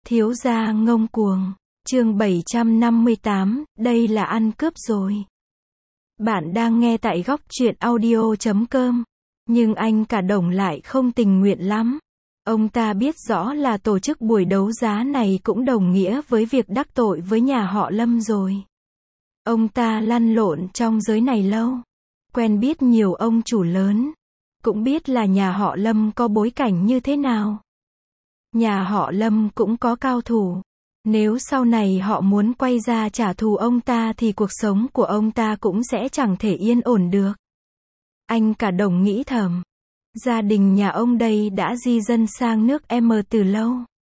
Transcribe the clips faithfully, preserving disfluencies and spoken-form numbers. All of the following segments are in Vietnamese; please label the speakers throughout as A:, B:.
A: Thiếu gia ngông cuồng. Chương bảy trăm năm mươi tám, đây là ăn cướp rồi. Bạn đang nghe tại góc truyện audio chấm com. Nhưng anh cả đồng lại không tình nguyện lắm. Ông ta biết rõ là tổ chức buổi đấu giá này cũng đồng nghĩa với việc đắc tội với nhà họ Lâm rồi. Ông ta lăn lộn trong giới này lâu. Quen biết nhiều ông chủ lớn. Cũng biết là nhà họ Lâm có bối cảnh như thế nào. Nhà họ Lâm cũng có cao thủ. Nếu sau này họ muốn quay ra trả thù ông ta thì cuộc sống của ông ta cũng sẽ chẳng thể yên ổn được. Anh cả đồng nghĩ thầm. Gia đình nhà ông đây đã di dân sang nước M từ lâu.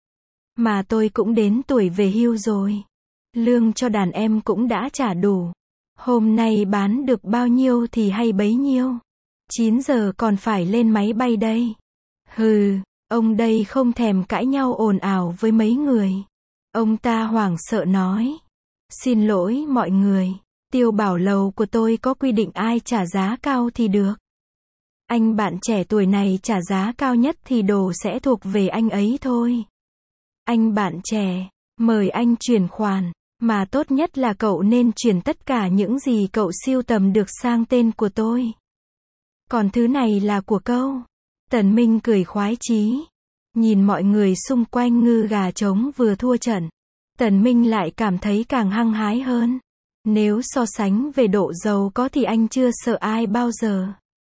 A: Mà tôi cũng đến tuổi về hưu rồi. Lương cho đàn em cũng đã trả đủ. Hôm nay bán được bao nhiêu thì hay bấy nhiêu. chín giờ còn phải lên máy bay đây. Hừ, ông đây không thèm cãi nhau ồn ào với mấy người. Ông ta hoảng sợ nói. Xin lỗi mọi người. Tiêu bảo lầu của tôi có quy định ai trả giá cao thì được. Anh bạn trẻ tuổi này trả giá cao nhất thì đồ sẽ thuộc về anh ấy thôi. Anh bạn trẻ, mời anh chuyển khoản. Mà tốt nhất là cậu nên chuyển tất cả những gì cậu sưu tầm được sang tên của tôi. Còn thứ này là của cậu. Tần Minh cười khoái chí. Nhìn mọi người xung quanh ngư gà trống vừa thua trận. Tần Minh lại cảm thấy càng hăng hái hơn. Nếu so sánh về độ giàu có thì anh chưa sợ ai bao giờ.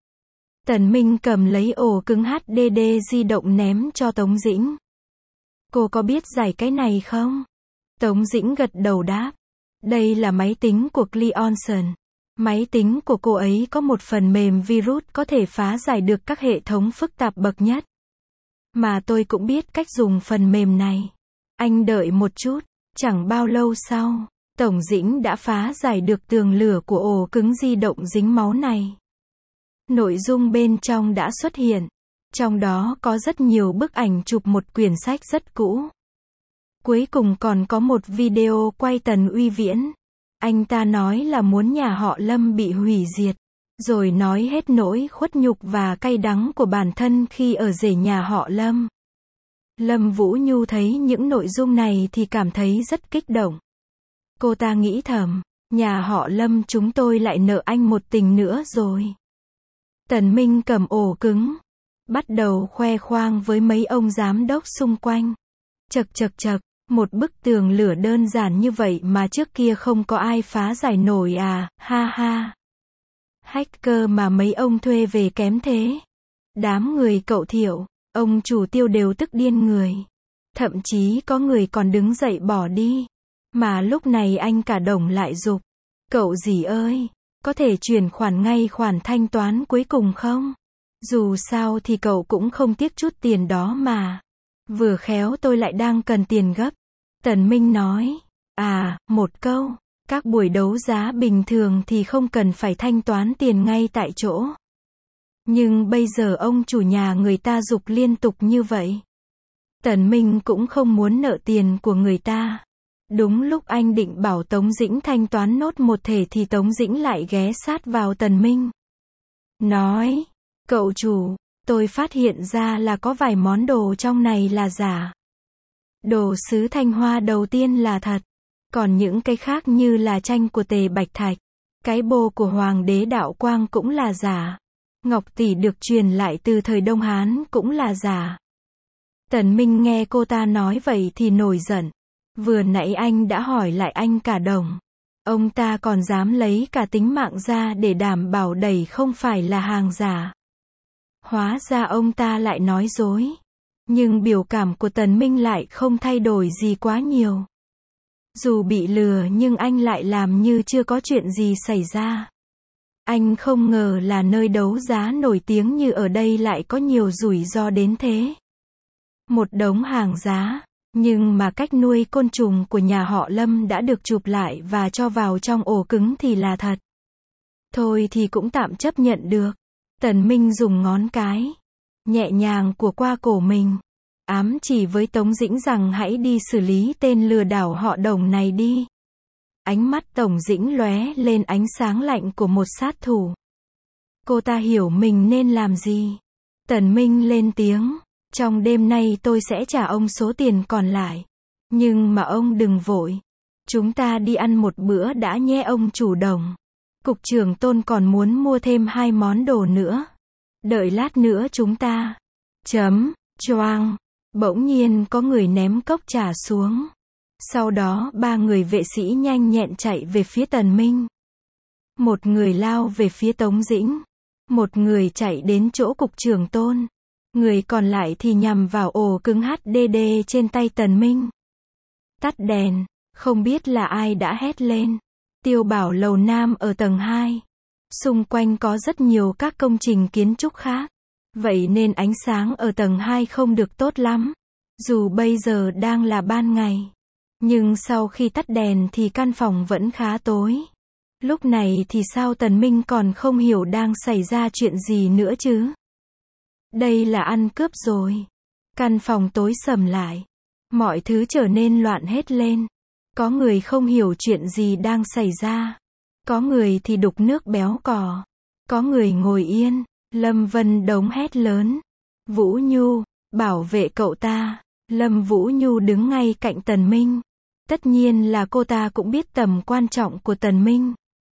A: Tần Minh cầm lấy ổ cứng hát đê đê di động ném cho Tống Dĩnh. Cô có biết giải cái này không? Tống Dĩnh gật đầu đáp. Đây là máy tính của Cleonson. Máy tính của cô ấy có một phần mềm virus có thể phá giải được các hệ thống phức tạp bậc nhất. Mà tôi cũng biết cách dùng phần mềm này. Anh đợi một chút. Chẳng bao lâu sau, Tổng Dĩnh đã phá giải được tường lửa của ổ cứng di động dính máu này. Nội dung bên trong đã xuất hiện. Trong đó có rất nhiều bức ảnh chụp một quyển sách rất cũ. Cuối cùng còn có một video quay Tần Uy Viễn. Anh ta nói là muốn nhà họ Lâm bị hủy diệt. Rồi nói hết nỗi khuất nhục và cay đắng của bản thân khi ở rể nhà họ Lâm. Lâm Vũ Nhu thấy những nội dung này thì cảm thấy rất kích động. Cô ta nghĩ thầm, nhà họ Lâm chúng tôi lại nợ anh một tình nữa rồi. Tần Minh cầm ổ cứng. Bắt đầu khoe khoang với mấy ông giám đốc xung quanh. Chật chật chật, một bức tường lửa đơn giản như vậy mà trước kia không có ai phá giải nổi à, ha ha. Hacker mà mấy ông thuê về kém thế. Đám người cậu Thiệu, ông chủ Tiêu đều tức điên người. Thậm chí có người còn đứng dậy bỏ đi. Mà lúc này anh cả đồng lại giục. Cậu dì ơi, có thể chuyển khoản ngay khoản thanh toán cuối cùng không? Dù sao thì cậu cũng không tiếc chút tiền đó mà. Vừa khéo tôi lại đang cần tiền gấp. Tần Minh nói. À, một câu. Các buổi đấu giá bình thường thì không cần phải thanh toán tiền ngay tại chỗ. Nhưng bây giờ ông chủ nhà người ta giục liên tục như vậy. Tần Minh cũng không muốn nợ tiền của người ta. Đúng lúc anh định bảo Tống Dĩnh thanh toán nốt một thể thì Tống Dĩnh lại ghé sát vào Tần Minh. Nói, cậu chủ, tôi phát hiện ra là có vài món đồ trong này là giả. Đồ sứ Thanh Hoa đầu tiên là thật. Còn những cái khác như là tranh của Tề Bạch Thạch, cái bô của Hoàng đế Đạo Quang cũng là giả. Ngọc tỷ được truyền lại từ thời Đông Hán cũng là giả. Tần Minh nghe cô ta nói vậy thì nổi giận. Vừa nãy anh đã hỏi lại anh cả đồng. Ông ta còn dám lấy cả tính mạng ra để đảm bảo đầy không phải là hàng giả. Hóa ra ông ta lại nói dối. Nhưng biểu cảm của Tần Minh lại không thay đổi gì quá nhiều. Dù bị lừa nhưng anh lại làm như chưa có chuyện gì xảy ra. Anh không ngờ là nơi đấu giá nổi tiếng như ở đây lại có nhiều rủi ro đến thế. Một đống hàng giá, nhưng mà cách nuôi côn trùng của nhà họ Lâm đã được chụp lại và cho vào trong ổ cứng thì là thật. Thôi thì cũng tạm chấp nhận được. Tần Minh dùng ngón cái nhẹ nhàng của qua cổ mình, ám chỉ với Tống Dĩnh rằng hãy đi xử lý tên lừa đảo họ Đồng này đi. Ánh mắt Tổng Dĩnh lóe lên ánh sáng lạnh của một sát thủ. Cô ta hiểu mình nên làm gì. Tần Minh lên tiếng. Trong đêm nay tôi sẽ trả ông số tiền còn lại. Nhưng mà ông đừng vội. Chúng ta đi ăn một bữa đã nhé ông chủ Đồng. Cục trưởng Tôn còn muốn mua thêm hai món đồ nữa. Đợi lát nữa chúng ta. Chấm, choang. Bỗng nhiên có người ném cốc trà xuống. Sau đó ba người vệ sĩ nhanh nhẹn chạy về phía Tần Minh. Một người lao về phía Tống Dĩnh. Một người chạy đến chỗ cục trưởng Tôn. Người còn lại thì nhằm vào ổ cứng hát đê đê trên tay Tần Minh. Tắt đèn, không biết là ai đã hét lên. Tiêu Bảo lầu Nam ở tầng hai. Xung quanh có rất nhiều các công trình kiến trúc khác. Vậy nên ánh sáng ở tầng hai không được tốt lắm. Dù bây giờ đang là ban ngày. Nhưng sau khi tắt đèn thì căn phòng vẫn khá tối. Lúc này thì sao Tần Minh còn không hiểu đang xảy ra chuyện gì nữa chứ? Đây là ăn cướp rồi. Căn phòng tối sầm lại. Mọi thứ trở nên loạn hết lên. Có người không hiểu chuyện gì đang xảy ra. Có người thì đục nước béo cò. Có người ngồi yên. Lâm Vân Đống hét lớn. Vũ Nhu, bảo vệ cậu ta. Lâm Vũ Nhu đứng ngay cạnh Tần Minh. Tất nhiên là cô ta cũng biết tầm quan trọng của Tần Minh.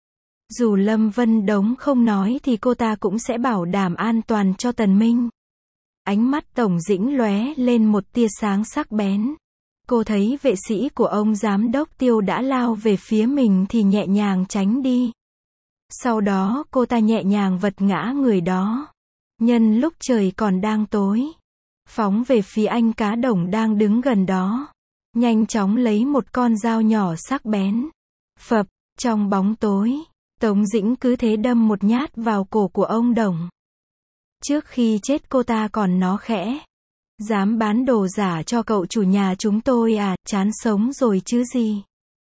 A: Dù Lâm Vân Đống không nói thì cô ta cũng sẽ bảo đảm an toàn cho Tần Minh. Ánh mắt Tổng Dĩnh lóe lên một tia sáng sắc bén. Cô thấy vệ sĩ của ông giám đốc Tiêu đã lao về phía mình thì nhẹ nhàng tránh đi. Sau đó cô ta nhẹ nhàng vật ngã người đó. Nhân lúc trời còn đang tối. Phóng về phía anh cá đồng đang đứng gần đó. Nhanh chóng lấy một con dao nhỏ sắc bén. Phập, trong bóng tối. Tống Dĩnh cứ thế đâm một nhát vào cổ của ông Đồng. Trước khi chết cô ta còn nó khẽ. Dám bán đồ giả cho cậu chủ nhà chúng tôi à, chán sống rồi chứ gì.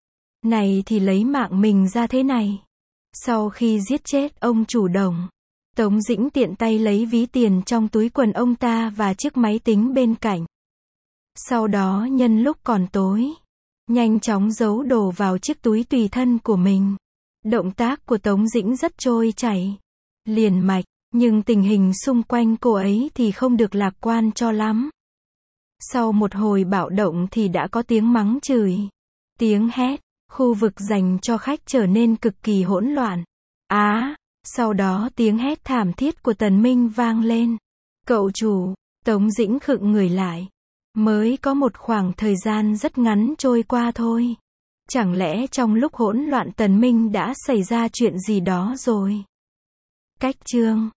A: Này thì lấy mạng mình ra thế này. Sau khi giết chết ông chủ Đồng, Tống Dĩnh tiện tay lấy ví tiền trong túi quần ông ta và chiếc máy tính bên cạnh. Sau đó nhân lúc còn tối, nhanh chóng giấu đồ vào chiếc túi tùy thân của mình. Động tác của Tống Dĩnh rất trôi chảy, liền mạch, nhưng tình hình xung quanh cô ấy thì không được lạc quan cho lắm. Sau một hồi bạo động thì đã có tiếng mắng chửi, tiếng hét, khu vực dành cho khách trở nên cực kỳ hỗn loạn. Á, à, sau đó tiếng hét thảm thiết của Tần Minh vang lên. Cậu chủ, Tống Dĩnh khựng người lại. Mới có một khoảng thời gian rất ngắn trôi qua thôi. Chẳng lẽ trong lúc hỗn loạn Tần Minh đã xảy ra chuyện gì đó rồi? Cách chương